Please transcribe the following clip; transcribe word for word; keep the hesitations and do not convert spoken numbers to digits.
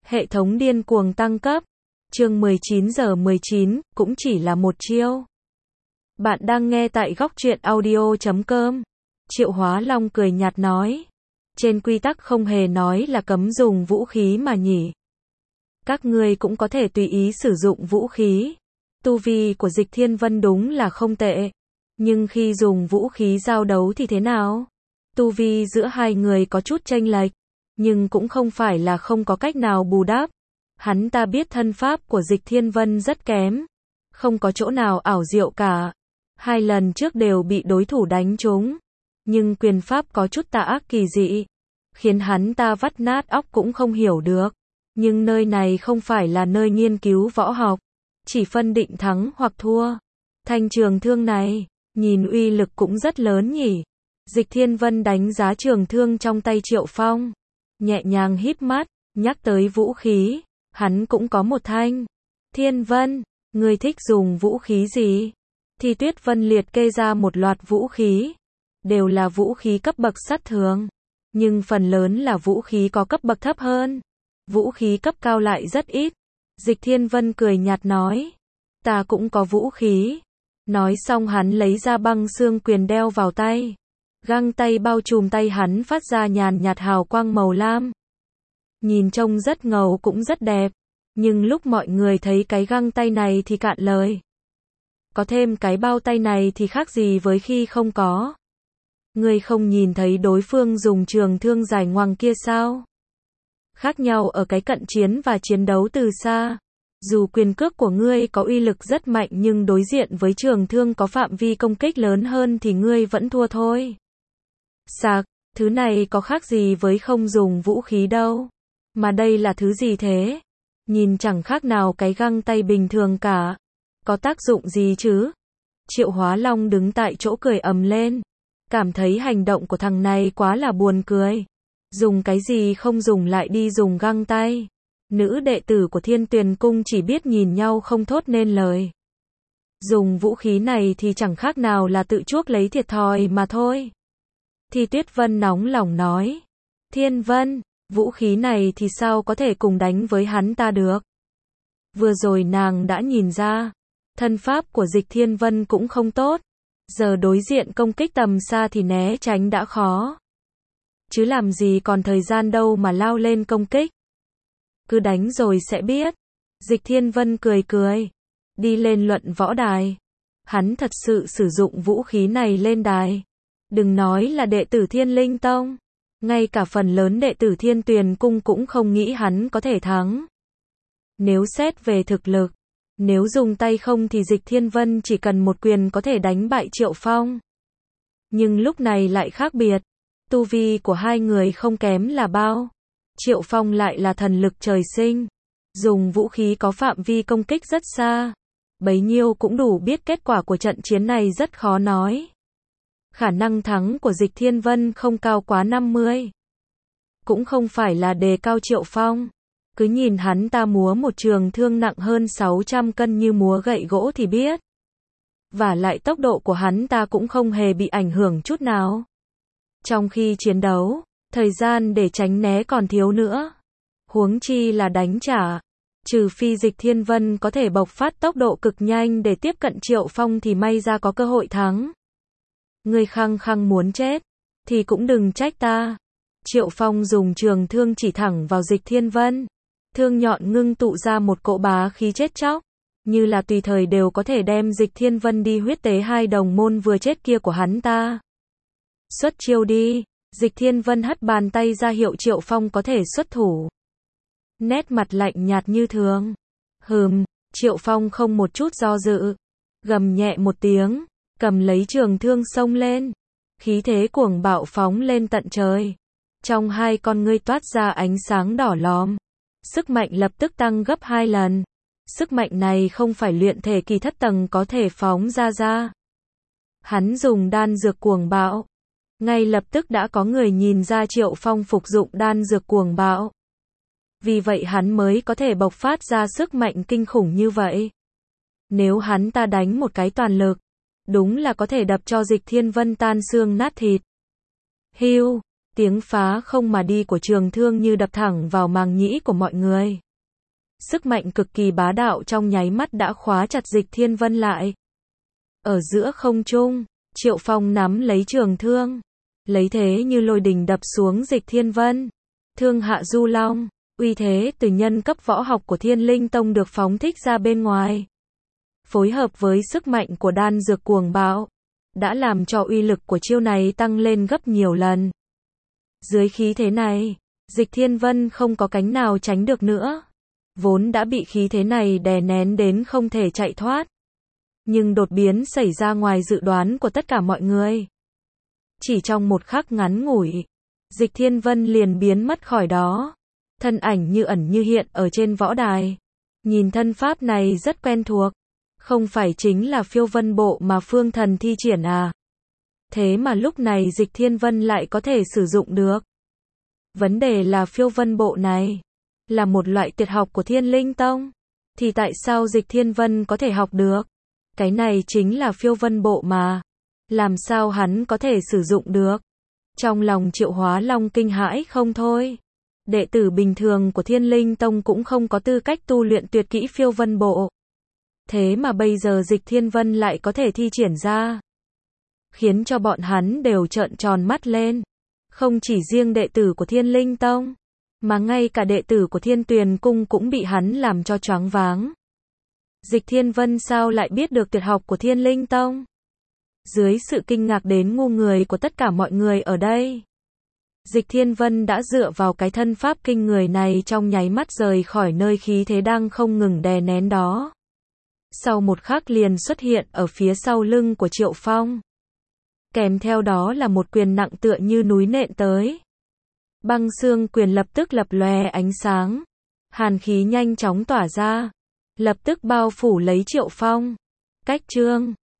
Hệ thống điên cuồng tăng cấp. Chương mười chín giờ mười chín, cũng chỉ là một chiêu. Bạn đang nghe tại góc truyện audio chấm com. Triệu Hóa Long cười nhạt nói. Trên quy tắc không hề nói là cấm dùng vũ khí mà nhỉ. Các ngươi cũng có thể tùy ý sử dụng vũ khí. Tu vi của Dịch Thiên Vân đúng là không tệ. Nhưng khi dùng vũ khí giao đấu thì thế nào? Tu vi giữa hai người có chút chênh lệch. Nhưng cũng không phải là không có cách nào bù đắp. Hắn ta biết thân pháp của Dịch Thiên Vân rất kém. Không có chỗ nào ảo diệu cả. Hai lần trước đều bị đối thủ đánh trúng. Nhưng quyền pháp có chút tà ác kỳ dị. Khiến hắn ta vắt nát óc cũng không hiểu được. Nhưng nơi này không phải là nơi nghiên cứu võ học. Chỉ phân định thắng hoặc thua. Thanh trường thương này, nhìn uy lực cũng rất lớn nhỉ. Dịch Thiên Vân đánh giá trường thương trong tay Triệu Phong. Nhẹ nhàng híp mắt, nhắc tới vũ khí. Hắn cũng có một thanh. Thiên Vân, ngươi thích dùng vũ khí gì? Thì Tuyết Vân liệt kê ra một loạt vũ khí. Đều là vũ khí cấp bậc sát thường. Nhưng phần lớn là vũ khí có cấp bậc thấp hơn. Vũ khí cấp cao lại rất ít. Dịch Thiên Vân cười nhạt nói. Ta cũng có vũ khí. Nói xong hắn lấy ra băng xương quyền đeo vào tay. Găng tay bao trùm tay hắn phát ra nhàn nhạt hào quang màu lam. Nhìn trông rất ngầu cũng rất đẹp. Nhưng lúc mọi người thấy cái găng tay này thì cạn lời. Có thêm cái bao tay này thì khác gì với khi không có. Ngươi không nhìn thấy đối phương dùng trường thương dài ngoằng kia sao? Khác nhau ở cái cận chiến và chiến đấu từ xa. Dù quyền cước của ngươi có uy lực rất mạnh nhưng đối diện với trường thương có phạm vi công kích lớn hơn thì ngươi vẫn thua thôi. Sạc, thứ này có khác gì với không dùng vũ khí đâu. Mà đây là thứ gì thế? Nhìn chẳng khác nào cái găng tay bình thường cả. Có tác dụng gì chứ? Triệu Hóa Long đứng tại chỗ cười ầm lên. Cảm thấy hành động của thằng này quá là buồn cười. Dùng cái gì không dùng lại đi dùng găng tay. Nữ đệ tử của Thiên Tuyền Cung chỉ biết nhìn nhau không thốt nên lời. Dùng vũ khí này thì chẳng khác nào là tự chuốc lấy thiệt thòi mà thôi. Thì Tuyết Vân nóng lòng nói. Thiên Vân, vũ khí này thì sao có thể cùng đánh với hắn ta được? Vừa rồi nàng đã nhìn ra. Thân pháp của Dịch Thiên Vân cũng không tốt. Giờ đối diện công kích tầm xa thì né tránh đã khó. Chứ làm gì còn thời gian đâu mà lao lên công kích. Cứ đánh rồi sẽ biết. Dịch Thiên Vân cười cười. Đi lên luận võ đài. Hắn thật sự sử dụng vũ khí này lên đài. Đừng nói là đệ tử Thiên Linh Tông. Ngay cả phần lớn đệ tử Thiên Tuyền Cung cũng không nghĩ hắn có thể thắng. Nếu xét về thực lực. Nếu dùng tay không thì Dịch Thiên Vân chỉ cần một quyền có thể đánh bại Triệu Phong. Nhưng lúc này lại khác biệt. Tu vi của hai người không kém là bao. Triệu Phong lại là thần lực trời sinh. Dùng vũ khí có phạm vi công kích rất xa. Bấy nhiêu cũng đủ biết kết quả của trận chiến này rất khó nói. Khả năng thắng của Dịch Thiên Vân không cao quá năm mươi. Cũng không phải là đề cao Triệu Phong. Cứ nhìn hắn ta múa một trường thương nặng hơn sáu trăm cân như múa gậy gỗ thì biết. Và lại tốc độ của hắn ta cũng không hề bị ảnh hưởng chút nào. Trong khi chiến đấu, thời gian để tránh né còn thiếu nữa. Huống chi là đánh trả. Trừ phi Dịch Thiên Vân có thể bộc phát tốc độ cực nhanh để tiếp cận Triệu Phong thì may ra có cơ hội thắng. Ngươi khăng khăng muốn chết, thì cũng đừng trách ta. Triệu Phong dùng trường thương chỉ thẳng vào Dịch Thiên Vân. Thương nhọn ngưng tụ ra một cỗ bá khí chết chóc. Như là tùy thời đều có thể đem Dịch Thiên Vân đi huyết tế hai đồng môn vừa chết kia của hắn ta. Xuất chiêu đi. Dịch Thiên Vân hất bàn tay ra hiệu Triệu Phong có thể xuất thủ. Nét mặt lạnh nhạt như thường. Hừm, Triệu Phong không một chút do dự. Gầm nhẹ một tiếng, cầm lấy trường thương xông lên. Khí thế cuồng bạo phóng lên tận trời. Trong hai con ngươi toát ra ánh sáng đỏ lòm. Sức mạnh lập tức tăng gấp hai lần. Sức mạnh này không phải luyện thể kỳ thất tầng có thể phóng ra ra. Hắn dùng đan dược cuồng bạo. Ngay lập tức đã có người nhìn ra Triệu Phong phục dụng đan dược cuồng bạo. Vì vậy hắn mới có thể bộc phát ra sức mạnh kinh khủng như vậy. Nếu hắn ta đánh một cái toàn lực, đúng là có thể đập cho Dịch Thiên Vân tan xương nát thịt. Hưu, Tiếng phá không mà đi của trường thương như đập thẳng vào màng nhĩ của mọi người. Sức mạnh cực kỳ bá đạo trong nháy mắt đã khóa chặt Dịch Thiên Vân lại. Ở giữa không trung, Triệu Phong nắm lấy trường thương, lấy thế như lôi đình đập xuống Dịch Thiên Vân. Thương hạ du long, uy thế từ nhân cấp võ học của Thiên Linh Tông được phóng thích ra bên ngoài. Phối hợp với sức mạnh của đan dược cuồng bạo, đã làm cho uy lực của chiêu này tăng lên gấp nhiều lần. Dưới khí thế này, Dịch Thiên Vân không có cánh nào tránh được nữa. Vốn đã bị khí thế này đè nén đến không thể chạy thoát. Nhưng đột biến xảy ra ngoài dự đoán của tất cả mọi người. Chỉ trong một khắc ngắn ngủi, Dịch Thiên Vân liền biến mất khỏi đó. Thân ảnh như ẩn như hiện ở trên võ đài. Nhìn thân pháp này rất quen thuộc. Không phải chính là Phiêu Vân Bộ mà Phương Thần thi triển à? Thế mà lúc này Dịch Thiên Vân lại có thể sử dụng được. Vấn đề là Phiêu Vân Bộ này là một loại tuyệt học của Thiên Linh Tông. Thì tại sao Dịch Thiên Vân có thể học được? Cái này chính là Phiêu Vân Bộ mà. Làm sao hắn có thể sử dụng được? Trong lòng Triệu Hóa Long kinh hãi không thôi. Đệ tử bình thường của Thiên Linh Tông cũng không có tư cách tu luyện tuyệt kỹ Phiêu Vân Bộ. Thế mà bây giờ Dịch Thiên Vân lại có thể thi triển ra. Khiến cho bọn hắn đều trợn tròn mắt lên. Không chỉ riêng đệ tử của Thiên Linh Tông, mà ngay cả đệ tử của Thiên Tuyền Cung cũng bị hắn làm cho choáng váng. Dịch Thiên Vân sao lại biết được tuyệt học của Thiên Linh Tông? Dưới sự kinh ngạc đến ngu người của tất cả mọi người ở đây, Dịch Thiên Vân đã dựa vào cái thân pháp kinh người này trong nháy mắt rời khỏi nơi khí thế đang không ngừng đè nén đó. Sau một khắc liền xuất hiện ở phía sau lưng của Triệu Phong. Kèm theo đó là một quyền nặng tựa như núi nện tới. Băng xương quyền lập tức lập lòe ánh sáng. Hàn khí nhanh chóng tỏa ra. Lập tức bao phủ lấy Triệu Phong. Cách chương